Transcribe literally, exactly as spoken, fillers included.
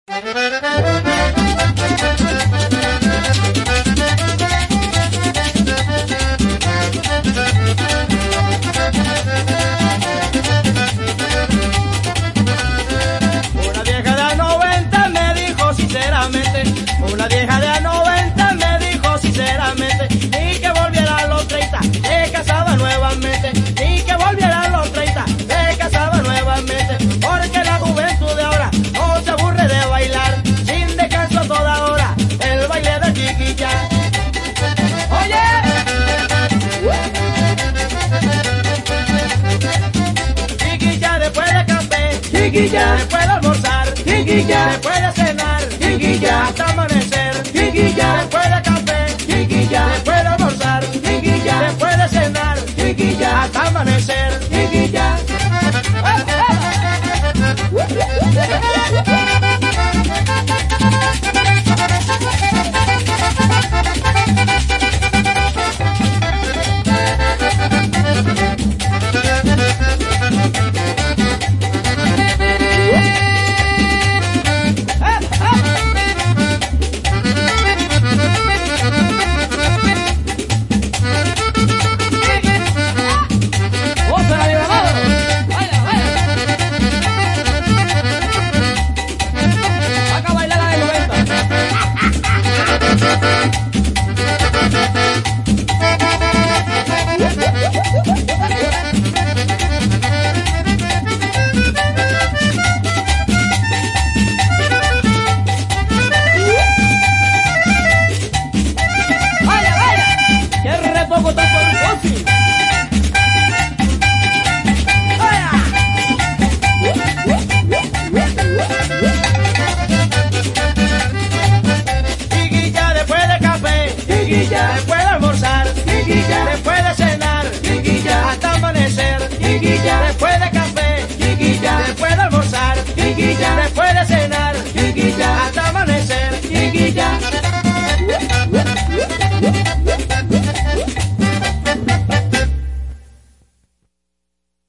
Una vieja de a noventa me dijo sinceramente, una vieja de a noventa me dijo sinceramente, ni que volviera a los treinta, se casaba nuevamente, ni que volviera a los treinta, se casaba nuevamente, porque la juventud de ahora no se aburre de bailar, sin descanso a toda hora, el baile de chiquilla. Oye, chiquilla después de café, Chiquilla, después de almorzar, chiquilla, después de cenar, chiquilla, hasta amanecer, chiquilla, después de café, chiquilla, después de almorzar, chiquilla, después de cenar, chiquilla, hasta amanecer. chiquilla.